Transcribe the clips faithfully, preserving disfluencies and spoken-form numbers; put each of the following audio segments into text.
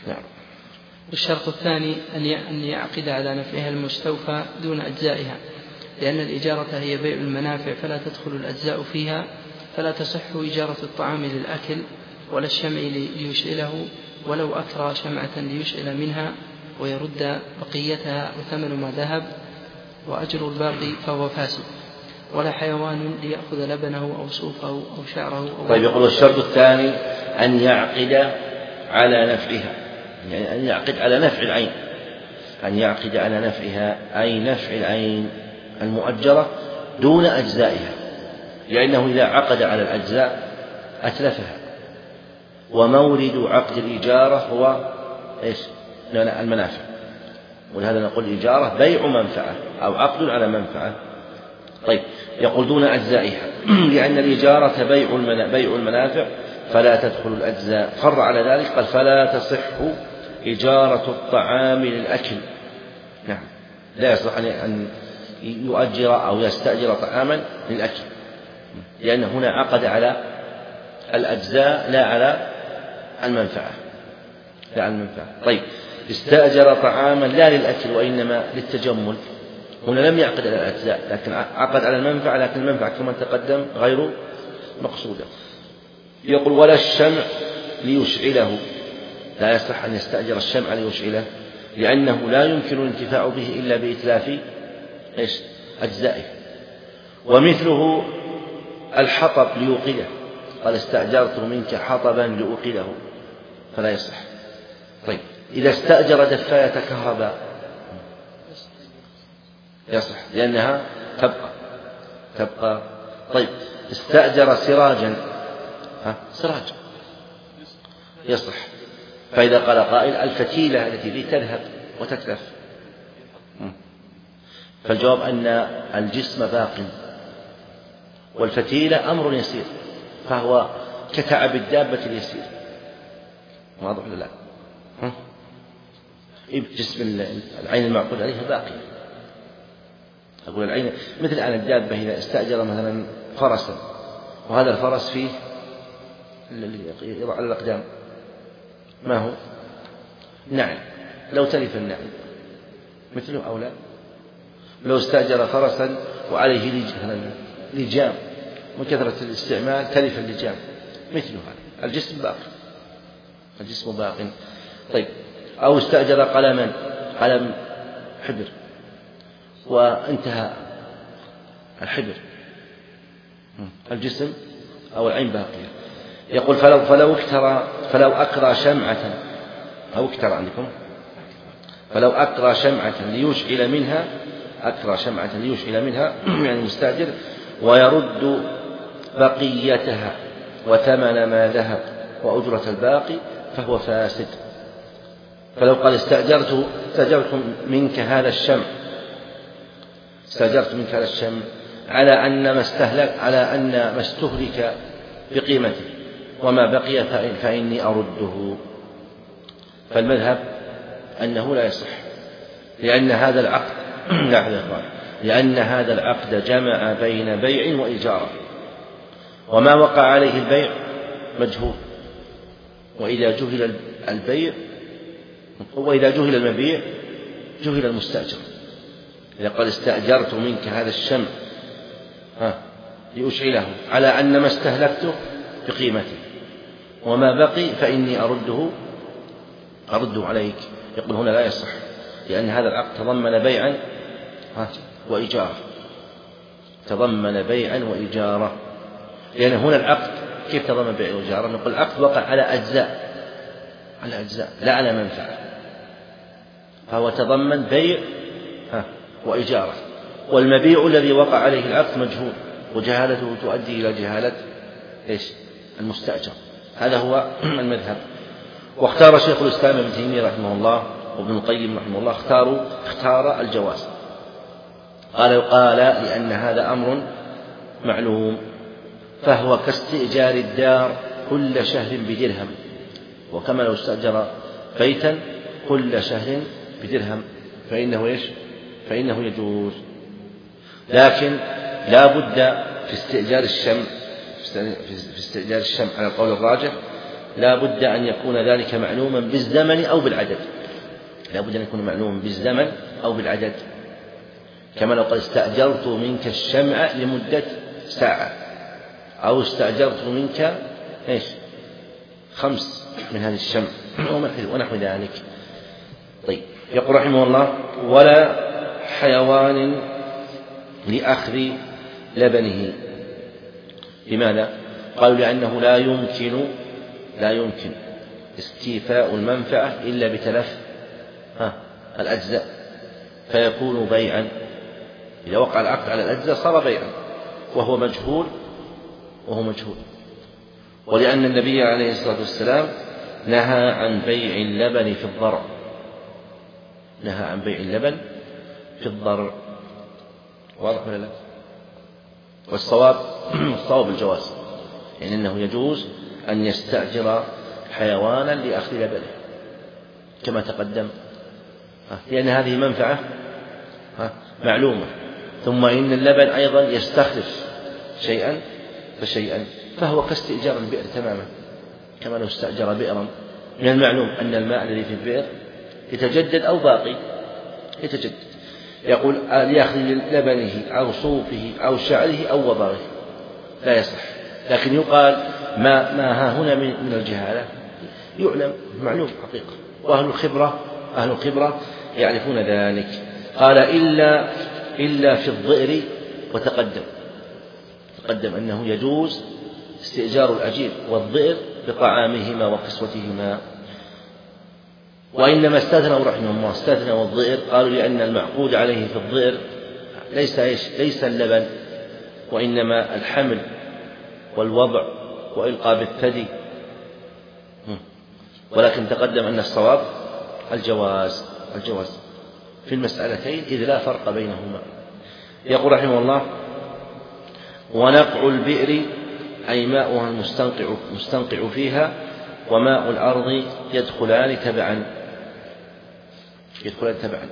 نعم. والشرط الثاني أن يعقد على نفعها المستوفى دون أجزائها، لأن الإجارة هي بيع المنافع فلا تدخل الأجزاء فيها، فلا تصح إجارة الطعام للأكل ولا الشمع ليشعله ولو أكرى شمعة ليشعل منها ويرد بقيتها وثمن ما ذهب وأجر الباقي فهو فاسد، ولا حيوان ليأخذ لبنه أو صوفه أو شعره أو طيب. يقول الشرط الثاني أن يعقد على نفعها، يعني أن يعقد على نفع العين، أن يعقد على نفعها أي نفع العين المؤجرة دون أجزائها، لأنه إذا عقد على الأجزاء أتلفها، ومورد عقد الإجارة هو إيش؟ المنافع، ولهذا نقول الإجارة بيع منفعة أو عقد على منفعة. طيب. يقول دون أجزائها لأن الإجارة بيع المنافع فلا تدخل الأجزاء، فر على ذلك قال فلا تصح إجارة الطعام للأكل. نعم، لا يصح أن يؤجر أو يستأجر طعاما للأكل، لأن هنا عقد على الأجزاء لا على المنفعة، لا على المنفعة. طيب. استأجر طعاما لا للأكل وإنما للتجمل، هنا لم يعقد على الأجزاء لكن عقد على المنفعة، لكن المنفعة كما تقدم غير مقصودة. يقول ولا الشمع ليشعله، لا يصح أن يستأجر الشمع ليشعله، لأنه لا يمكن الانتفاع به إلا بإتلاف إيش؟ أجزائه. ومثله الحطب ليوقده، قال استأجرت منك حطبا لأوقده، فلا يصح. طيب. إذا استأجر دفاية كهرباء يصح، لأنها تبقى تبقى طيب. استأجر سراجا، ها سراج يصح. فإذا قال قائل الفتيلة التي ذي تذهب وتتلف، فالجواب أن الجسم باق، والفتيلة أمر يسير، فهو كتعب الدابة اليسير، واضح ولا لا؟ جسم العين المعقود عليها باقي. أقول العين مثل أن الدابة إذا استأجر مثلا فرسا، وهذا الفرس فيه يضع على الأقدام، ما هو؟ نعم، لو تلف النعم مثله أو لا؟ لو استأجر فرسا وعليه لجام من كثرة الاستعمال تلف اللجام مثله هذا، الجسم باق، الجسم باق. طيب. أو استأجر قلما، قلم حبر وانتهى الحبر، الجسم أو العين باقية. يقول فلو فلو اكترى فلو أكرى شمعة أو اكترى عندكم فلو أكرى شمعة ليشعل منها، أكرى شمعة ليشعل منها يعني مستأجر، ويرد بقيتها وثمن ما ذهب وأجرة الباقي فهو فاسد. فلو قال استأجرت استأجرت منك هذا الشمع استأجرت منك هذا الشمع على أن ما استهلك على أن ما استهلك بقيمته وما بقي فإني أرده، فالمذهب أنه لا يصح، لأن هذا العقد لأن هذا العقد جمع بين بيع وإجارة، وما وقع عليه البيع مجهول، وإذا جهل البيع وإذا جهل المبيع جهل المستأجر. إذا قال استأجرت منك هذا الشمع ها لأشعله على أن ما استهلكته بقيمته وما بقي فإني أرده أرده عليك، يقول هنا لا يصح، لأن هذا العقد تضمن بيعا وإجارة، تضمن بيعا وإجارة، لأن هنا العقد كيف تضمن بيع وإجارة؟ نقول العقد وقع على أجزاء على أجزاء لا على منفعة، فهو تضمن بيع وإجارة، والمبيع الذي وقع عليه العقد مجهول، وجهالته تؤدي إلى جهالة إيش؟ المستأجر. هذا هو المذهب. واختار شيخ الإسلام ابن تيمية رحمه الله وابن القيم رحمه الله اختاروا اختار الجواز، قال يقال لأن هذا أمر معلوم، فهو كاستئجار الدار كل شهر بدرهم، وكما لو استأجر بيتا كل شهر بدرهم فإنه إيش؟ فإنه يجوز. لكن لا بد في استئجار الشمع في استئجار الشمع على القول الراجح لا بد أن يكون ذلك معلوما بالزمن أو بالعدد، لا بد أن يكون معلوما بالزمن أو بالعدد، كما لو قد استأجرت منك الشمع لمدة ساعة، أو استأجرت منك إيش خمس من هذه الشمع ونحو ذلك. طيب، يقول رحمه الله: ولا حيوان لأخذ لبنه. لماذا؟ قالوا لأنه لا يمكن لا يمكن استيفاء المنفعة إلا بتلف ها الأجزاء، فيكون بيعا. إذا وقع العقد على الأجزاء صار بيعا، وهو مجهول وهو مجهول ولأن النبي عليه الصلاة والسلام نهى عن بيع اللبن في الضرع، نهى عن بيع اللبن في الضرع. واضح ولا لا؟ والصواب الصواب الجواز، يعني أنه يجوز أن يستأجر حيوانا لأخذ لبنه كما تقدم، لأن هذه منفعة معلومة، ثم إن اللبن أيضا يستخلف شيئا فشيئا، فهو كاستئجار البئر تماما، كما لو استأجر بئرا. من المعلوم أن الماء الذي في البئر يتجدد أو باقي يتجدد. يقول: ليأخذ لبنه أو صوفه أو شعره أو وبره، لا يصح. لكن يقال ما ما ها هنا من الجهالة يعلم معلوم حقيقة، وأهل الخبرة أهل الخبرة يعرفون ذلك. قال: إلا إلا في الضئر، وتقدم تقدم أنه يجوز استئجار الأجير والضئر بطعامهما وكسوتهما. وإنما استثنوا رحمه الله استثنوا الضئر، قالوا لأن المعقود عليه في الضئر ليس إيش ليس اللبن، وإنما الحمل والوضع وإلقاء بالثدي. ولكن تقدم أن الصواب الجواز الجواز في المسألتين إذ لا فرق بينهما. يقول رحمه الله: ونقع البئر أي ماؤها المستنقع مستنقع فيها، وماء الأرض يدخلان تبعا يدخلان تبعا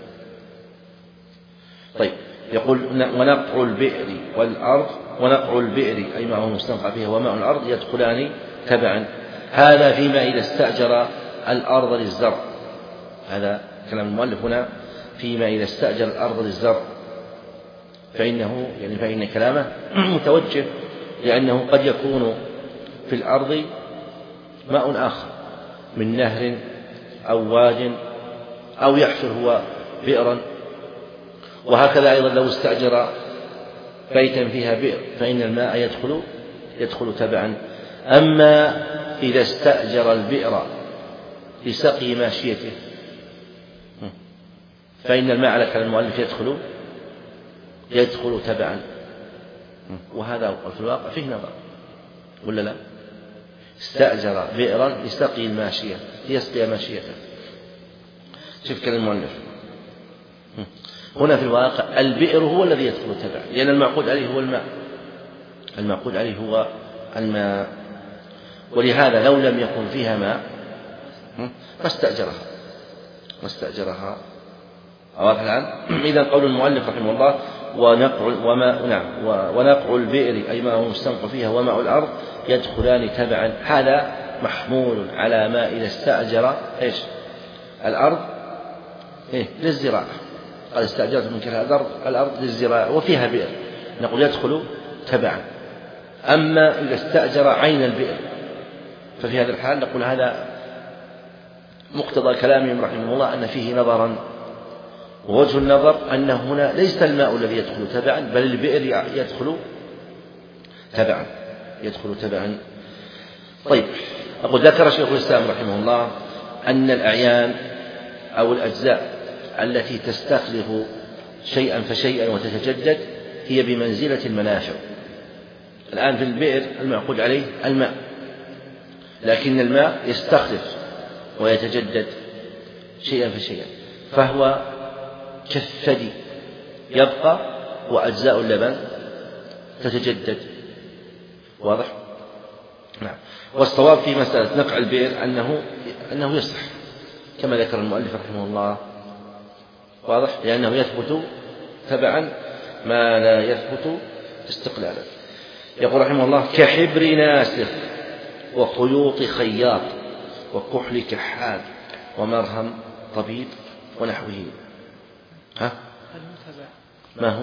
طيب، يقول: ونقع البئر والأرض ونقع البئر أي ماؤها المستنقع فيها وماء الأرض يدخلان تبعا. هذا فيما إذا استأجر الأرض للزرع، هذا كلام المؤلف هنا فيما إذا استأجر الأرض للزرع، فإنه يعني فإن كلامه متوجه، لأنه قد يكون في الأرض ماء آخر من نهر أو واد أو يحفر هو بئرا، وهكذا أيضا لو استأجر بيتا فيها بئر فإن الماء يدخل يدخل تبعا. أما إذا استأجر البئر لسقي ماشيته فإن الماء على كلام المؤلف يدخل يدخل تبعا، وهذا في الواقع فيه نظر ولا لا؟ استأجر بئرا لسقي الماشية ليسقي ماشيته. شوف كلام المؤلف هنا في الواقع البئر هو الذي يدخل تبعا، لأن المعقود عليه هو الماء المعقود عليه هو الماء ولهذا لو لم يكن فيها ماء ما استأجرها ما استأجرها واضح الآن؟ إذا قول المؤلف رحمه الله: ونقع وماء نعم ونقع البئر أي ماء مستنقع فيها وماء الأرض يدخلان تبعا، هذا محمول على ما إذا استأجر إيش الأرض إيه للزراعة. قال: استأجرت منك الأرض الأرض للزراعة وفيها بئر، نقول يدخل تبعا. أما إذا استأجر عين البئر ففي هذا الحال نقول هذا مقتضى كلامهم رحمه الله أن فيه نظرا، ووجه النظر أن هنا ليس الماء الذي يدخل تبعا بل البئر يدخل تبعا يدخل تبعا. طيب، أقول: ذكر شيخ الإسلام رحمه الله أن الأعيان أو الأجزاء التي تستخلف شيئا فشيئا وتتجدد هي بمنزلة المنافع. الآن في البئر المعقود عليه الماء، لكن الماء يستخلف ويتجدد شيئا فشيئا، فهو كالثدي يبقى وأجزاء اللبن تتجدد. واضح؟ نعم. والصواب في مسألة نقع البئر أنه أنه يصح كما ذكر المؤلف رحمه الله. واضح؟ لأنه يثبت تبعا ما لا يثبت استقلالا. يقول رحمه الله: كحبر ناسخ وخيوط خياط وكحل كحال ومرهم طبيب ونحوه. ها؟ ما هو؟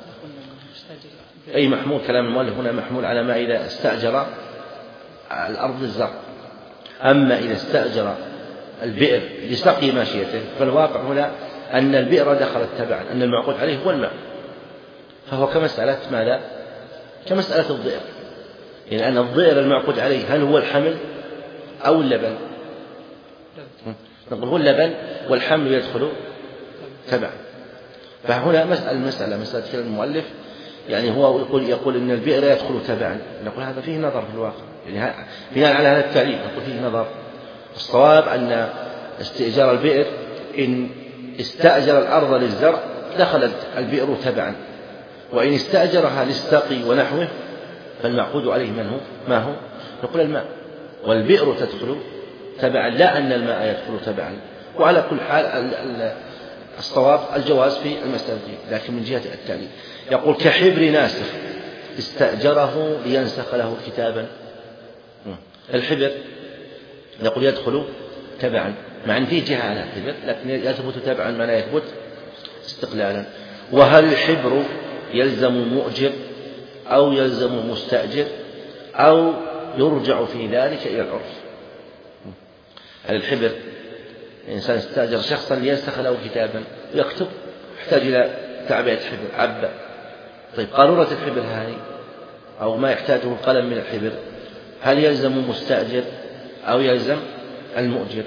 أي محمول كلام المؤلف هنا محمول على ما إذا استأجر الأرض للزرع. أما إذا استأجر البئر لسقي ماشيته فالواقع هنا أن البئر دخلت تبعا، أن المعقود عليه هو الماء، فهو كمسألة ماذا؟ كمسألة الضئر، يعني أن الضئر المعقود عليه هل هو الحمل أو اللبن؟ نقول هو اللبن والحمل يدخل تبعا. فهنا مسألة المسألة مسألة كلام المؤلف، يعني هو يقول يقول إن البئر يدخل تبعا، نقول هذا فيه نظر في الواقع، يعني بناء على هذا التعليل نقول فيه نظر. الصواب أن استئجار البئر إن استأجر الأرض للزرع دخلت البئر تبعا، وإن استأجرها للسقي ونحوه فالمعقود عليه من هو؟ ما هو؟ نقول الماء، والبئر تدخل تبعا، لا أن الماء يدخل تبعا. وعلى كل حال الصواب الجواز في المسألة دي، لكن من جهة التعليل يقول كحبر ناسخ استأجره لينسخ له كتابا. الحبر يقول يدخل تبعا، مع أن فيه جهة على الحبر لكن يثبت تبعا ما لا يثبت استقلالا. وهل الحبر يلزم مؤجر أو يلزم مستأجر أو يرجع في ذلك إلى العرف؟ هل الحبر الإنسان استأجر شخصا لينسخ له كتابا يكتب يحتاج إلى تعبئة حبر عبة، طيب قارورة الحبر هذه أو ما يحتاجه القلم من الحبر هل يلزم مستأجر أو يلزم المؤجر؟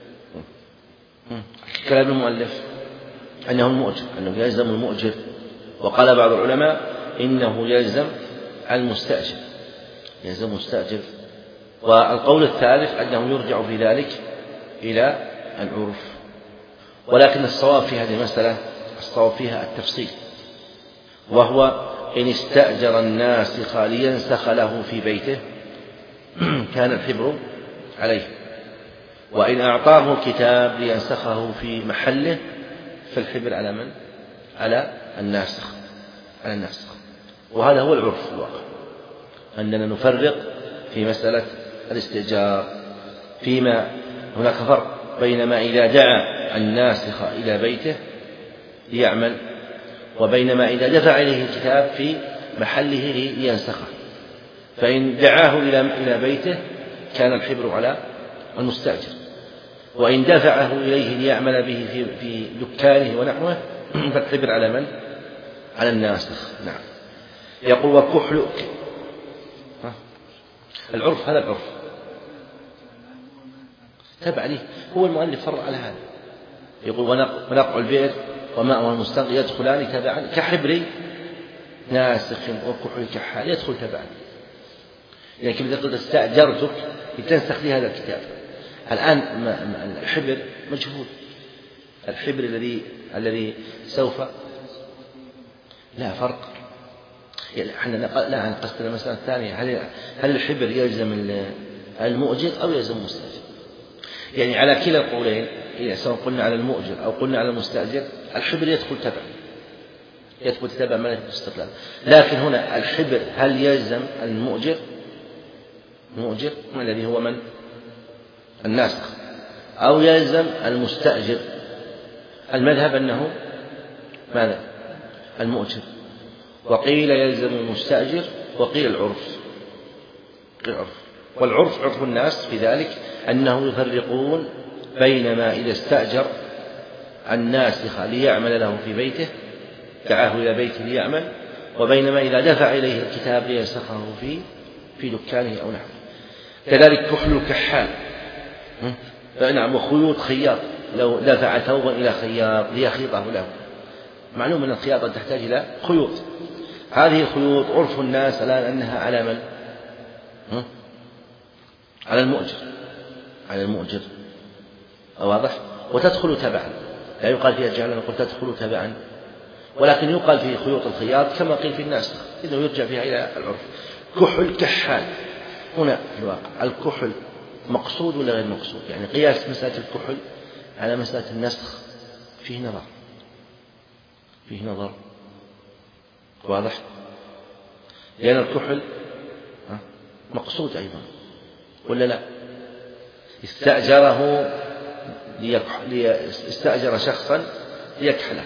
كلام المؤلف أنه المؤجر، أنه يلزم المؤجر، وقال بعض العلماء إنه يلزم المستأجر، يلزم المستأجر. والقول الثالث أنه يرجع في ذلك إلى العرف. ولكن الصواب في هذه المسألة الصواب فيها التفصيل، وهو إن استأجر الناسخ لينسخ له في بيته كان الحبر عليه، وإن أعطاه الكتاب لينسخه في محله فالحبر على من؟ على الناسخ، على الناسخ. وهذا هو العرف في الواقع، أننا نفرق في مسألة الاستئجار فيما هناك فرق بين ما إذا دعا الناسخ إلى بيته ليعمل وبين ما إذا دفع إليه الكتاب في محله لينسخه. فإن دعاه إلى بيته كان الحبر على المستأجر، وإن دفعه إليه ليعمل به في, في دكانه ونحوه فالحبر على من؟ على الناسخ. نعم. يقول وكحل العرف، هذا العرف تبع ليه، هو المؤلف فرع على هذا، يقول ونقع البئر وماء المستنقع يدخلان تبعا كحبر ناسخ وكحل كحال يدخل تبعا. يعني كيف تقول استأجرتك لتنسخ لي هذا الكتاب. الآن الحبر مجهول، الحبر الذي الذي سوف لا فرق، يعني احنا لا نقصد المسألة الثانية، هل هل الحبر يلزم المؤجر أو يلزم المستأجر؟ يعني على كلا القولين، إذا سواء قلنا على المؤجر أو قلنا على المستأجر الحبر يدخل تبع، يثبت تبع ما يثبت استقلال. لكن هنا الحبر هل يلزم المؤجر؟ المؤجر الذي هو من؟ الناسخ، أو يلزم المستأجر؟ المذهب أنه ماذا؟ المؤجر. وقيل يلزم المستأجر وقيل العرف، العرف. والعرف عرف الناس في ذلك أنه يفرقون بين ما إذا استأجر الناسخ ليعمل له في بيته دعاه إلى بيته ليعمل، وبين ما إذا دفع إليه الكتاب لينسخه في في دكانه أو نحوه. كذلك كحل الكحال، نعم، وخيوط خياط لو دفع ثوبا إلى خياط ليخيطه له، معلوم أن الخياطة تحتاج إلى خيوط. هذه الخيوط عرف الناس الآن أنها على من؟ على المؤجر، على المؤجر، واضح؟ وتدخل تبعا، لا يقال فيها جعل، نقول تدخل تبعا، ولكن يقال في خيوط الخياط كما قيل في الناس، إذا يرجع فيها إلى العرف. كحل كحال، هنا في الواقع الكحل مقصود ولا غير مقصود؟ يعني قياس مسألة الكحل على مسألة النسخ فيه نظر، فيه نظر، واضح؟ لأن الكحل مقصود أيضا، ولا لا؟ استأجره استأجر شخصا ليكحله.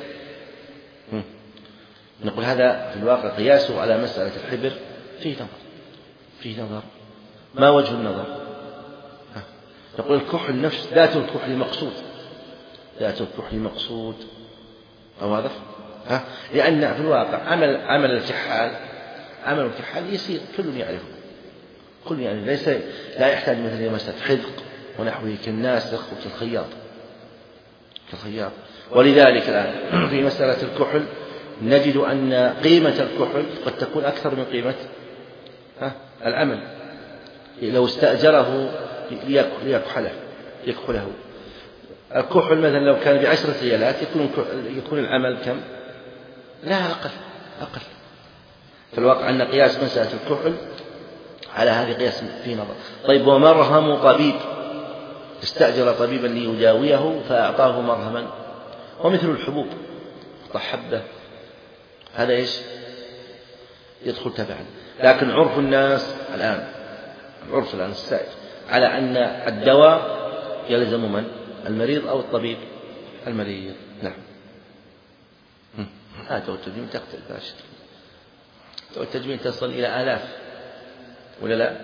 نقول هذا في الواقع قياسه على مسألة الحبر فيه نظر فيه نظر ما وجه النظر؟ نقول الكحل نفس ذات الكحل مقصود ذات الكحل مقصود أو واضح؟ ها؟ لأن في الواقع عمل عمل الكحال عمل الكحال يسير كل يعرفه كل يعني ليس لا يحتاج مثل إلى مسألة حذق ونحوه كالناسخ وكالخياط كالخياط. ولذلك الآن في مسألة الكحل نجد أن قيمة الكحل قد تكون أكثر من قيمة العمل. لو استأجره ليكحله يكحله الكحل مثلا لو كان بعشرة ريالات يكون يكون العمل كم؟ لا أقل أقل. في الواقع أن قياس مسألة الكحل على هذه قياس في نظر. طيب ومرهم طبيب استأجر طبيبا ليداويه فأعطاه مرهما ومثل الحبوب حبة هذا إيش؟ يدخل تبعا. لكن عرف الناس الآن العرف الآن السائد على أن الدواء يلزم من؟ المريض أو الطبيب؟ المريض. نعم. هذا التجميل تقتل باشر التجميل تصل إلى آلاف ولا لا؟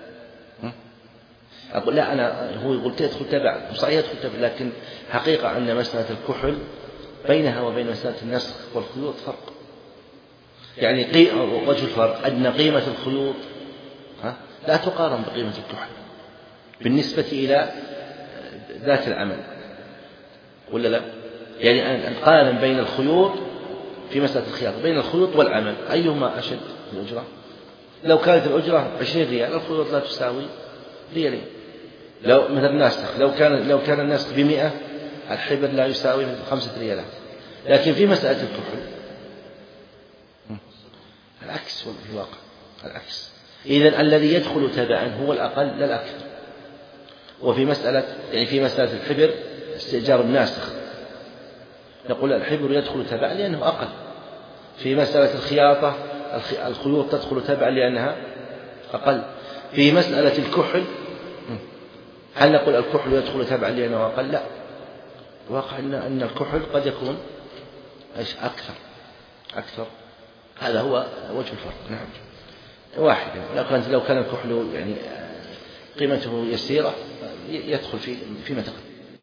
أقول لا أنا هو يقول تدخل تبع صحيح يدخل تبع لكن حقيقة أن مسألة الكحل بينها وبين مسألة النسخ والخيوط فرق. يعني وجه الفرق أن قيمة الخيوط لا تقارن بقيمة الكحل بالنسبة إلى ذات العمل ولا لا؟ يعني أن نقارن بين الخيوط في مسألة الخياطة بين الخيوط والعمل أيهما أشد الأجرة؟ لو كانت الأجرة عشرين ريال الخيوط لا تساوي ريالين. لو مثل الناسخ لو كان لو كان الناسخ بمئة الحبر لا يساوي خمسة ريالات. لكن في مسألة الكحل العكس في الواقع العكس. إذن الذي يدخل تبعا هو الأقل لا الأكثر. وفي مسألة يعني في مسألة الحبر استئجار الناسخ نقول الحبر يدخل تبعا لأنه أقل. في مسألة الخياطة الخيوط تدخل تبعا لأنها أقل. في مسألة الكحل هل نقول الكحل يدخل تبعا لأنه أقل؟ لا. الواقع أن الكحل قد يكون أكثر أكثر. هذا هو وجه الفرق. نعم. واحد لو كان لو كان الكحل يعني قيمته يسيرة يدخل في فيما تقدم.